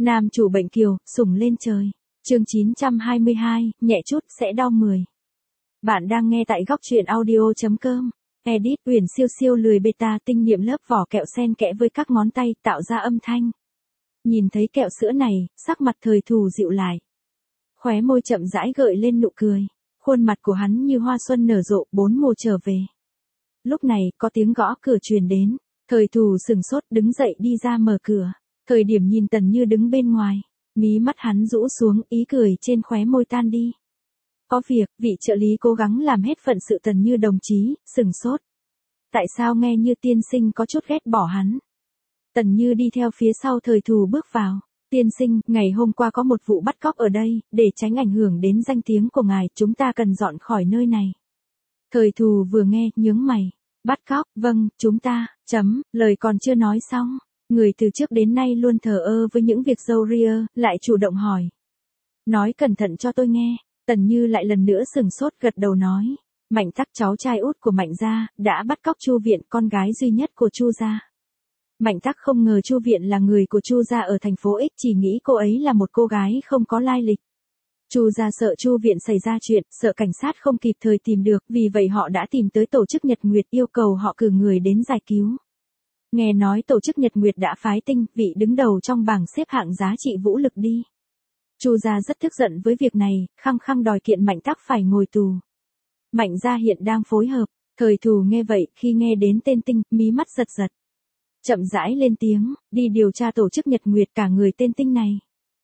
Nam chủ bệnh kiều, sủng lên trời. Chương 922, nhẹ chút sẽ đau 10. Bạn đang nghe tại góc truyện audio.com. Edit Uyển siêu siêu lười beta tinh nghiệm lớp vỏ kẹo xen kẽ với các ngón tay tạo ra âm thanh. Nhìn thấy kẹo sữa này, sắc mặt Thời Thù dịu lại. Khóe môi chậm rãi gợi lên nụ cười. Khuôn mặt của hắn như hoa xuân nở rộ, bốn mùa trở về. Lúc này, có tiếng gõ cửa truyền đến. Thời Thù sừng sốt đứng dậy đi ra mở cửa. Thời điểm nhìn Tần Như đứng bên ngoài, mí mắt hắn rũ xuống, ý cười trên khóe môi tan đi. Có việc, vị trợ lý cố gắng làm hết phận sự. Tần Như đồng chí, sừng sốt. Tại sao nghe như tiên sinh có chút ghét bỏ hắn? Tần Như đi theo phía sau Thời Thù bước vào. Tiên sinh, ngày hôm qua có một vụ bắt cóc ở đây, để tránh ảnh hưởng đến danh tiếng của ngài, chúng ta cần dọn khỏi nơi này. Thời Thù vừa nghe, nhướng mày. Bắt cóc, vâng, chúng ta, lời còn chưa nói xong. Người từ trước đến nay luôn thờ ơ với những việc râu ria, lại chủ động hỏi. Nói cẩn thận cho tôi nghe. Tần Như lại lần nữa sừng sốt gật đầu nói. Mạnh Tắc, cháu trai út của Mạnh gia, đã bắt cóc Chu Viện, con gái duy nhất của Chu gia. Mạnh Tắc không ngờ Chu Viện là người của Chu gia ở thành phố X, chỉ nghĩ cô ấy là một cô gái không có lai lịch. Chu gia sợ Chu Viện xảy ra chuyện, sợ cảnh sát không kịp thời tìm được, vì vậy họ đã tìm tới tổ chức Nhật Nguyệt, yêu cầu họ cử người đến giải cứu. Nghe nói tổ chức Nhật Nguyệt đã phái Tinh, vị đứng đầu trong bảng xếp hạng giá trị vũ lực đi. Chu gia rất tức giận với việc này, khăng khăng đòi kiện Mạnh Tắc phải ngồi tù. Mạnh gia hiện đang phối hợp. Thời Thù nghe vậy, khi nghe đến tên Tinh, mí mắt giật giật. Chậm rãi lên tiếng, đi điều tra tổ chức Nhật Nguyệt cả người tên Tinh này.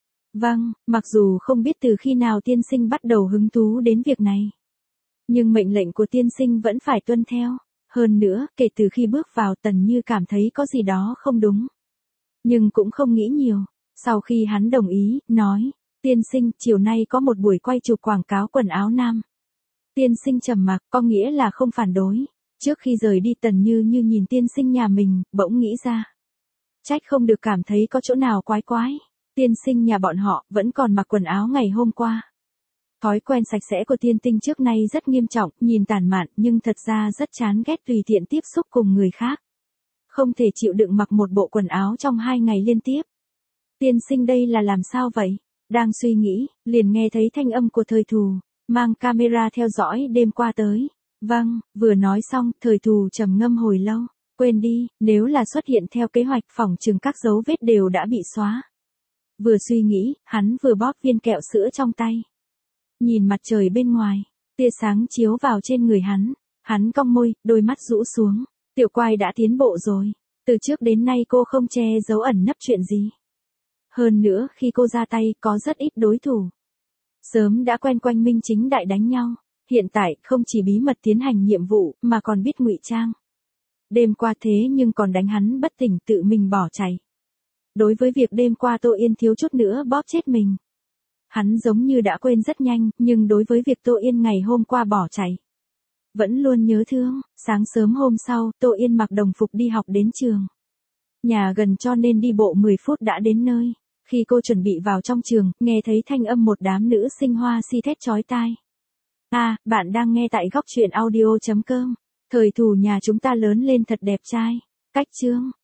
Vâng, mặc dù không biết từ khi nào tiên sinh bắt đầu hứng thú đến việc này. Nhưng mệnh lệnh của tiên sinh vẫn phải tuân theo. Hơn nữa, kể từ khi bước vào, Tần Như cảm thấy có gì đó không đúng. Nhưng cũng không nghĩ nhiều. Sau khi hắn đồng ý, nói, tiên sinh, chiều nay có một buổi quay chụp quảng cáo quần áo nam. Tiên sinh trầm mặc, có nghĩa là không phản đối. Trước khi rời đi, Tần Như nhìn tiên sinh nhà mình, bỗng nghĩ ra. Trách không được cảm thấy có chỗ nào quái quái. Tiên sinh nhà bọn họ vẫn còn mặc quần áo ngày hôm qua. Thói quen sạch sẽ của tiên tinh trước nay rất nghiêm trọng, nhìn tản mạn nhưng thật ra rất chán ghét tùy tiện tiếp xúc cùng người khác. Không thể chịu đựng mặc một bộ quần áo trong 2 ngày liên tiếp. Tiên sinh đây là làm sao vậy? Đang suy nghĩ, liền nghe thấy thanh âm của Thời Thù, mang camera theo dõi đêm qua tới. Vâng, vừa nói xong, Thời Thù trầm ngâm hồi lâu. Quên đi, nếu là xuất hiện theo kế hoạch, phỏng chừng các dấu vết đều đã bị xóa. Vừa suy nghĩ, hắn vừa bóp viên kẹo sữa trong tay. Nhìn mặt trời bên ngoài, tia sáng chiếu vào trên người hắn cong môi, đôi mắt rũ xuống. Tiểu Quai đã tiến bộ rồi. Từ trước đến nay cô không che giấu ẩn nấp chuyện gì. Hơn nữa, khi cô ra tay, có rất ít đối thủ. Sớm đã quen quanh minh chính đại đánh nhau. Hiện tại, không chỉ bí mật tiến hành nhiệm vụ, mà còn biết ngụy trang. Đêm qua thế nhưng còn đánh hắn bất tỉnh, tự mình bỏ chạy. Đối với việc đêm qua Tô Yên thiếu chút nữa bóp chết mình. Hắn giống như đã quên rất nhanh, nhưng đối với việc Tô Yên ngày hôm qua bỏ chạy, vẫn luôn nhớ thương. Sáng sớm hôm sau, Tô Yên mặc đồng phục đi học đến trường. Nhà gần cho nên đi bộ 10 phút đã đến nơi. Khi cô chuẩn bị vào trong trường, nghe thấy thanh âm một đám nữ sinh hoa si thét chói tai. Bạn đang nghe tại góc truyện audio.com. Thời Thù nhà chúng ta lớn lên thật đẹp trai. Cách chương.